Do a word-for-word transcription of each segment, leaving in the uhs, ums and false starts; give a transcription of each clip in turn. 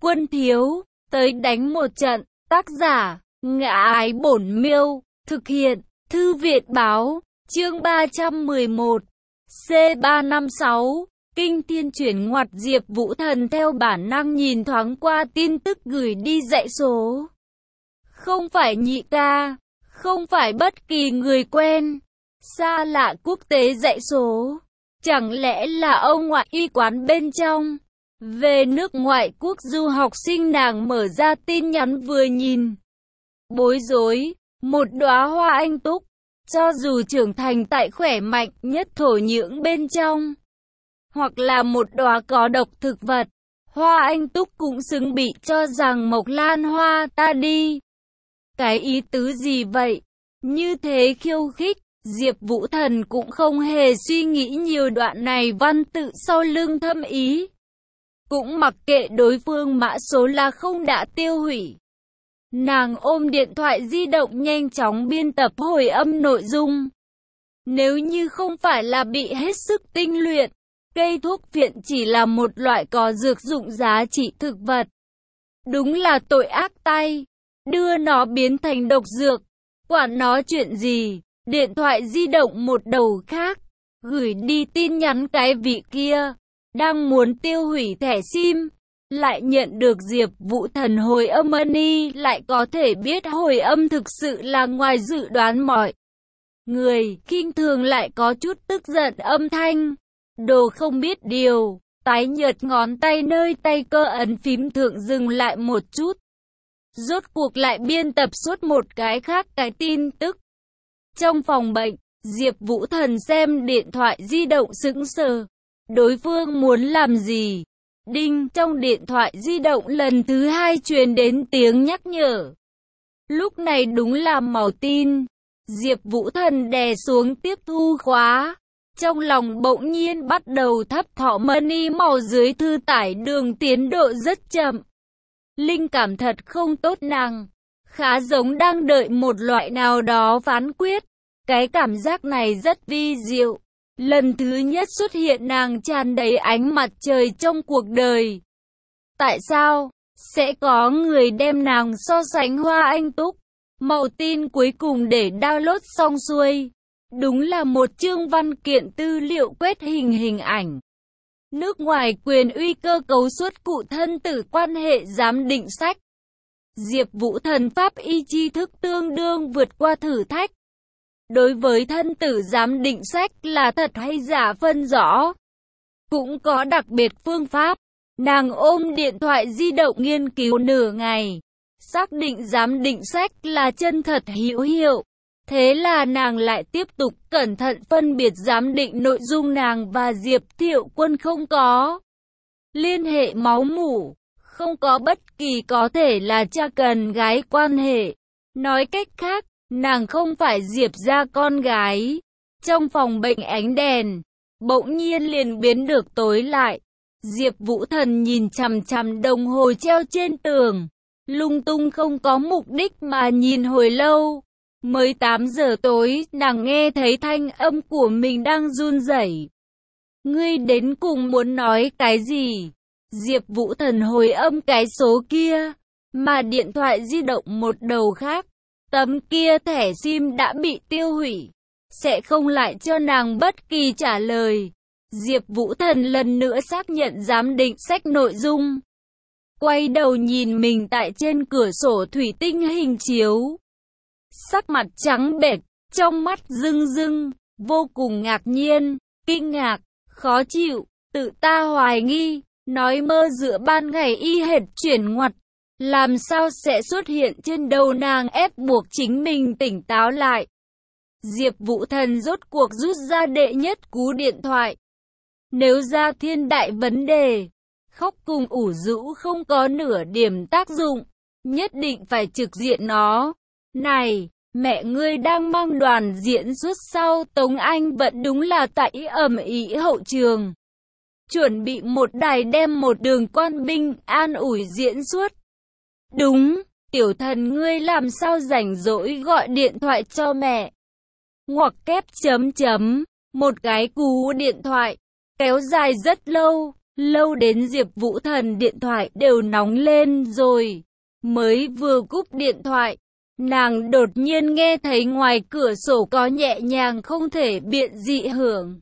Quân thiếu, tới đánh một trận. Tác giả, Ngã Ái Bổn Miêu. Thực hiện, Thư viện báo. Chương ba trăm mười một. C ba năm sáu. Kinh thiên chuyển ngoặt. Diệp Vũ Thần theo bản năng nhìn thoáng qua tin tức gửi đi dãy số. Không phải nhị ca, không phải bất kỳ người quen, xa lạ quốc tế dãy số. Chẳng lẽ là ông ngoại y quán bên trong? Về nước ngoại quốc du học sinh, nàng mở ra tin nhắn vừa nhìn. Bối rối, một đóa hoa anh túc, cho dù trưởng thành tại khỏe mạnh nhất thổ nhưỡng bên trong, hoặc là một đóa có độc thực vật, hoa anh túc cũng xứng bị cho rằng mộc lan hoa ta đi. Cái ý tứ gì vậy? Như thế khiêu khích, Diệp Vũ Thần cũng không hề suy nghĩ nhiều, đoạn này văn tự sau lưng thâm ý. Cũng mặc kệ đối phương mã số là không đã tiêu hủy. Nàng ôm điện thoại di động nhanh chóng biên tập hồi âm nội dung. Nếu như không phải là bị hết sức tinh luyện, cây thuốc phiện chỉ là một loại có dược dụng giá trị thực vật. Đúng là tội ác tay, đưa nó biến thành độc dược, quản nó chuyện gì. Điện thoại di động một đầu khác, gửi đi tin nhắn cái vị kia, đang muốn tiêu hủy thẻ SIM, lại nhận được Diệp Vũ Thần hồi âm money, lại có thể biết hồi âm thực sự là ngoài dự đoán mọi người, khinh thường lại có chút tức giận âm thanh. Đồ không biết điều, tái nhợt ngón tay nơi tay cơ ấn phím thượng dừng lại một chút. Rốt cuộc lại biên tập suốt một cái khác cái tin tức. Trong phòng bệnh, Diệp Vũ Thần xem điện thoại di động sững sờ. Đối phương muốn làm gì? Đinh, trong điện thoại di động lần thứ hai truyền đến tiếng nhắc nhở. Lúc này đúng là màu tin. Diệp Vũ Thần đè xuống tiếp thu khóa. Trong lòng bỗng nhiên bắt đầu thấp thỏm, money màu dưới thư tải đường tiến độ rất chậm. Linh cảm thật không tốt, nàng khá giống đang đợi một loại nào đó phán quyết. Cái cảm giác này rất vi diệu. Lần thứ nhất xuất hiện nàng tràn đầy ánh mặt trời trong cuộc đời. Tại sao sẽ có người đem nàng so sánh hoa anh túc? Màu tin cuối cùng để download xong xuôi. Đúng là một chương văn kiện tư liệu quét hình hình ảnh. Nước ngoài quyền uy cơ cấu xuất cụ thân tử quan hệ giám định sách. Diệp Vũ Thần pháp y tri thức tương đương vượt qua thử thách. Đối với thân tử giám định sách là thật hay giả phân rõ. Cũng có đặc biệt phương pháp. Nàng ôm điện thoại di động nghiên cứu nửa ngày. Xác định giám định sách là chân thật hữu hiệu. Thế là nàng lại tiếp tục cẩn thận phân biệt giám định nội dung. Nàng và Diệp Thiệu Quân không có liên hệ máu mủ, không có bất kỳ có thể là cha cần gái quan hệ. Nói cách khác, nàng không phải Diệp gia con gái. Trong phòng bệnh ánh đèn bỗng nhiên liền biến được tối lại. Diệp Vũ Thần nhìn chằm chằm đồng hồ treo trên tường, lung tung không có mục đích mà nhìn hồi lâu. Mới tám giờ tối, nàng nghe thấy thanh âm của mình đang run rẩy. Ngươi đến cùng muốn nói cái gì? Diệp Vũ Thần hồi âm cái số kia, mà điện thoại di động một đầu khác. Tấm kia thẻ SIM đã bị tiêu hủy, sẽ không lại cho nàng bất kỳ trả lời. Diệp Vũ Thần lần nữa xác nhận giám định sách nội dung. Quay đầu nhìn mình tại trên cửa sổ thủy tinh hình chiếu. Sắc mặt trắng bệch, trong mắt rưng rưng, vô cùng ngạc nhiên, kinh ngạc, khó chịu, tự ta hoài nghi, nói mơ giữa ban ngày y hệt chuyển ngoặt. Làm sao sẽ xuất hiện trên đầu nàng, ép buộc chính mình tỉnh táo lại. Diệp Vũ Thần rốt cuộc rút ra đệ nhất cú điện thoại. Nếu ra thiên đại vấn đề, khóc cùng ủ rũ không có nửa điểm tác dụng, nhất định phải trực diện nó. Này, mẹ ngươi đang mang đoàn diễn xuất sau, Tống Anh vẫn đúng là tại ầm ĩ hậu trường. Chuẩn bị một đài đem một đường quan binh an ủi diễn xuất. Đúng, tiểu thần ngươi làm sao rảnh rỗi gọi điện thoại cho mẹ. Ngoặc kép chấm chấm, một cái cú điện thoại, kéo dài rất lâu, Lâu đến Diệp Vũ Thần điện thoại đều nóng lên rồi. Mới vừa cúp điện thoại, nàng đột nhiên nghe thấy ngoài cửa sổ có nhẹ nhàng không thể biện dị hưởng.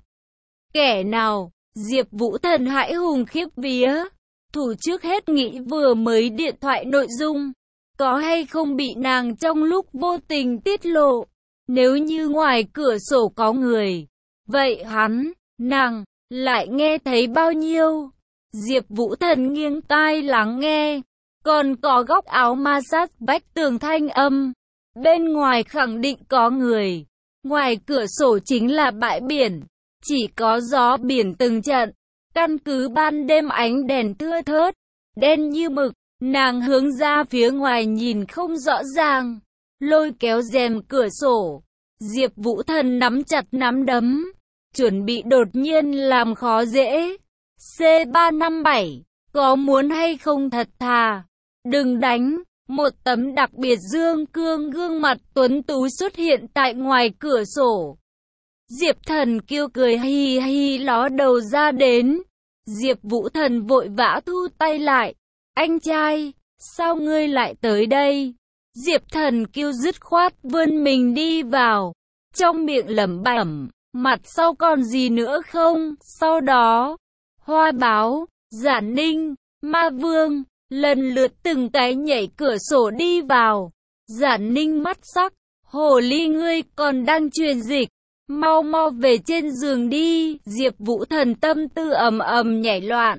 Kẻ nào? Diệp Vũ Thần hãi hùng khiếp vía. Thủ trước hết nghĩ vừa mới điện thoại nội dung, có hay không bị nàng trong lúc vô tình tiết lộ. Nếu như ngoài cửa sổ có người, vậy hắn, nàng, lại nghe thấy bao nhiêu? Diệp Vũ Thần nghiêng tai lắng nghe, còn có góc áo ma sát vách tường thanh âm. Bên ngoài khẳng định có người. Ngoài cửa sổ chính là bãi biển, chỉ có gió biển từng trận. Căn cứ ban đêm ánh đèn thưa thớt, đen như mực, nàng hướng ra phía ngoài nhìn không rõ ràng, lôi kéo rèm cửa sổ. Diệp Vũ Thần nắm chặt nắm đấm, chuẩn bị đột nhiên làm khó dễ. C ba năm bảy, có muốn hay không thật thà? Đừng đánh. Một tấm đặc biệt dương cương gương mặt tuấn tú xuất hiện tại ngoài cửa sổ. Diệp Thần Kiêu cười hi hi ló đầu ra đến. Diệp Vũ Thần vội vã thu tay lại. Anh trai, sao ngươi lại tới đây? Diệp Thần Kiêu dứt khoát vươn mình đi vào, trong miệng lẩm bẩm, mặt sau còn gì nữa không? Sau đó, Hoa Báo, Giản Ninh, Ma Vương lần lượt từng cái nhảy cửa sổ đi vào. Giản Ninh mắt sắc, hồ ly ngươi còn đang truyền dịch, mau mau về trên giường đi. Diệp Vũ Thần tâm tư ầm ầm nhảy loạn.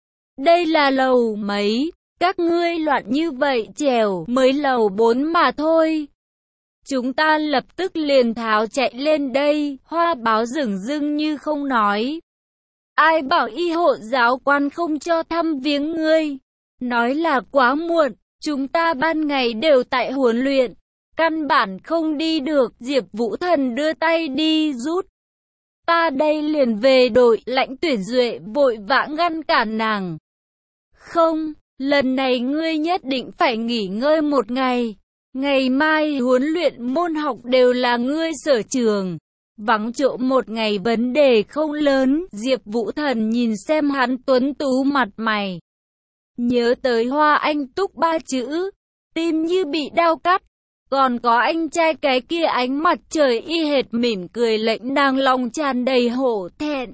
Đây là lầu mấy? Các ngươi loạn như vậy trèo mới lầu bốn mà thôi. Chúng ta lập tức liền tháo chạy lên đây. Hoa Báo dửng dưng như không nói. Ai bảo y hộ giáo quan không cho thăm viếng ngươi? Nói là quá muộn, chúng ta ban ngày đều tại huấn luyện, căn bản không đi được. Diệp Vũ Thần đưa tay đi rút. Ta đây liền về đội. Lãnh Tuyển Duệ vội vã ngăn cản nàng. Không, lần này ngươi nhất định phải nghỉ ngơi một ngày. Ngày mai huấn luyện môn học đều là ngươi sở trường. Vắng chỗ một ngày vấn đề không lớn. Diệp Vũ Thần nhìn xem hắn tuấn tú mặt mày, nhớ tới Hoa Anh Túc ba chữ, tim như bị đau cắt. Còn có anh trai cái kia ánh mặt trời y hệt mỉm cười lệnh nàng lòng tràn đầy hổ thẹn.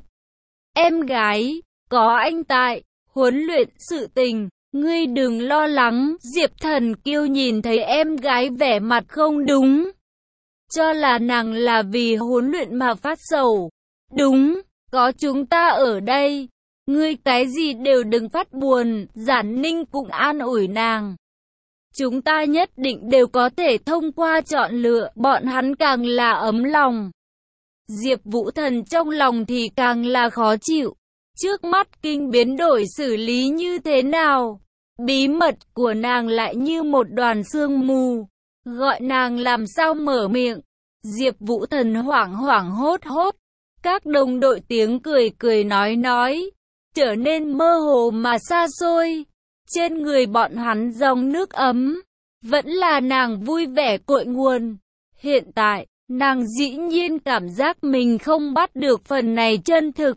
Em gái, có anh tại, huấn luyện sự tình, ngươi đừng lo lắng. Diệp Thần Kiêu nhìn thấy em gái vẻ mặt không đúng, cho là nàng là vì huấn luyện mà phát sầu. Đúng, có chúng ta ở đây, ngươi cái gì đều đừng phát buồn. Giản Ninh cũng an ủi nàng. Chúng ta nhất định đều có thể thông qua chọn lựa. Bọn hắn càng là ấm lòng, Diệp Vũ Thần trong lòng thì càng là khó chịu. Trước mắt kinh biến đổi xử lý như thế nào? Bí mật của nàng lại như một đoàn sương mù, gọi nàng làm sao mở miệng. Diệp Vũ Thần hoảng hoảng hốt hốt. Các đồng đội tiếng cười cười nói nói, trở nên mơ hồ mà xa xôi. Trên người bọn hắn dòng nước ấm, vẫn là nàng vui vẻ cội nguồn. Hiện tại, nàng dĩ nhiên cảm giác mình không bắt được phần này chân thực.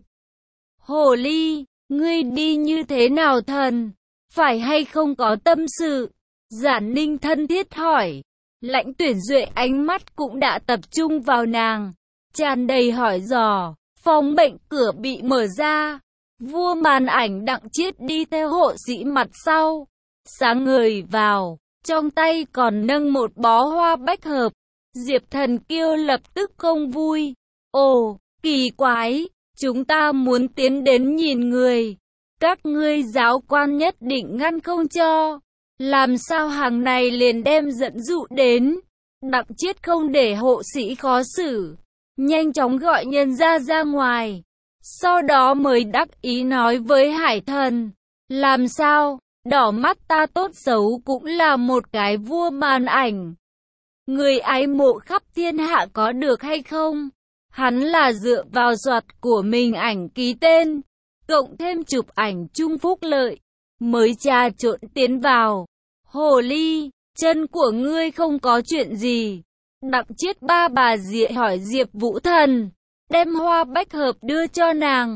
Hồ ly, ngươi đi như thế nào thần? Phải hay không có tâm sự? Giản Ninh thân thiết hỏi. Lãnh Tuyển Duệ ánh mắt cũng đã tập trung vào nàng, tràn đầy hỏi dò. Phòng bệnh cửa bị mở ra. Vua màn ảnh Đặng Chiết đi theo hộ sĩ mặt sau, sáng người vào, trong tay còn nâng một bó hoa bách hợp. Diệp Thần Kiêu lập tức không vui. Ồ, kỳ quái, chúng ta muốn tiến đến nhìn người. Các ngươi giáo quan nhất định ngăn không cho. Làm sao hàng này liền đem dẫn dụ đến? Đặng Chiết không để hộ sĩ khó xử, nhanh chóng gọi nhân ra ra ngoài. Sau đó mới đắc ý nói với Hải Thần, làm sao, đỏ mắt ta tốt xấu cũng là một cái vua màn ảnh. Người ái mộ khắp thiên hạ có được hay không? Hắn là dựa vào giọt của mình ảnh ký tên, cộng thêm chụp ảnh chung phúc lợi, mới trà trộn tiến vào. Hồ ly, chân của ngươi không có chuyện gì. Đặng Chiết ba bà dịa hỏi Diệp Vũ Thần, đem hoa bách hợp đưa cho nàng.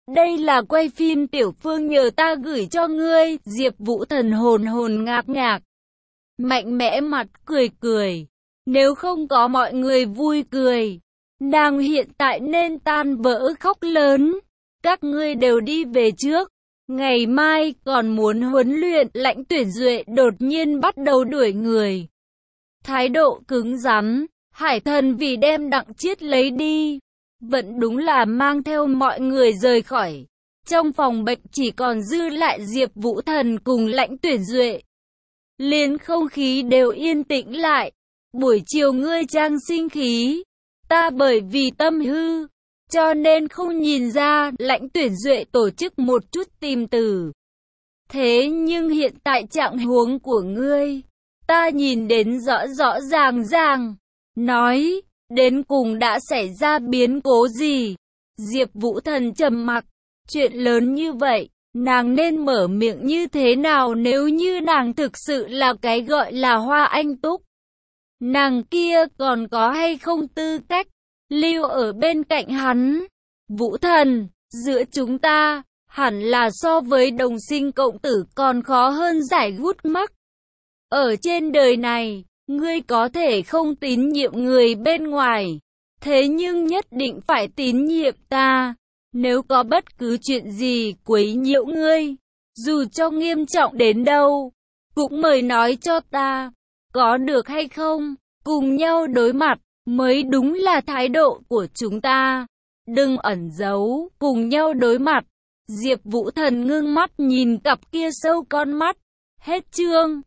Đây là quay phim Tiểu Phương nhờ ta gửi cho ngươi. Diệp Vũ Thần hồn hồn ngạc ngạc. Mạnh mẽ mặt cười cười. Nếu không có mọi người vui cười, nàng hiện tại nên tan vỡ khóc lớn. Các ngươi đều đi về trước. Ngày mai còn muốn huấn luyện. Lãnh Tuyển Duệ đột nhiên bắt đầu đuổi người. Thái độ cứng rắn. Hải Thần vì đem Đặng Chiết lấy đi, vẫn đúng là mang theo mọi người rời khỏi. Trong phòng bệnh chỉ còn dư lại Diệp Vũ Thần cùng Lãnh Tuyển Duệ. Liền không khí đều yên tĩnh lại. Buổi chiều ngươi trang sinh khí. Ta bởi vì tâm hư, cho nên không nhìn ra. Lãnh Tuyển Duệ tổ chức một chút tìm từ. Thế nhưng hiện tại trạng huống của ngươi, ta nhìn đến rõ rõ ràng ràng. Nói, đến cùng đã xảy ra biến cố gì? Diệp Vũ Thần trầm mặc. Chuyện lớn như vậy, nàng nên mở miệng như thế nào nếu như nàng thực sự là cái gọi là Hoa Anh Túc? Nàng kia còn có hay không tư cách lưu ở bên cạnh hắn? Vũ Thần, giữa chúng ta, hẳn là so với đồng sinh cộng tử còn khó hơn giải gút mắc. Ở trên đời này, ngươi có thể không tín nhiệm người bên ngoài, thế nhưng nhất định phải tín nhiệm ta. Nếu có bất cứ chuyện gì quấy nhiễu ngươi, dù cho nghiêm trọng đến đâu, cũng mời nói cho ta, có được hay không? Cùng nhau đối mặt, mới đúng là thái độ của chúng ta. Đừng ẩn giấu, cùng nhau đối mặt. Diệp Vũ Thần ngưng mắt nhìn cặp kia sâu con mắt. Hết chương.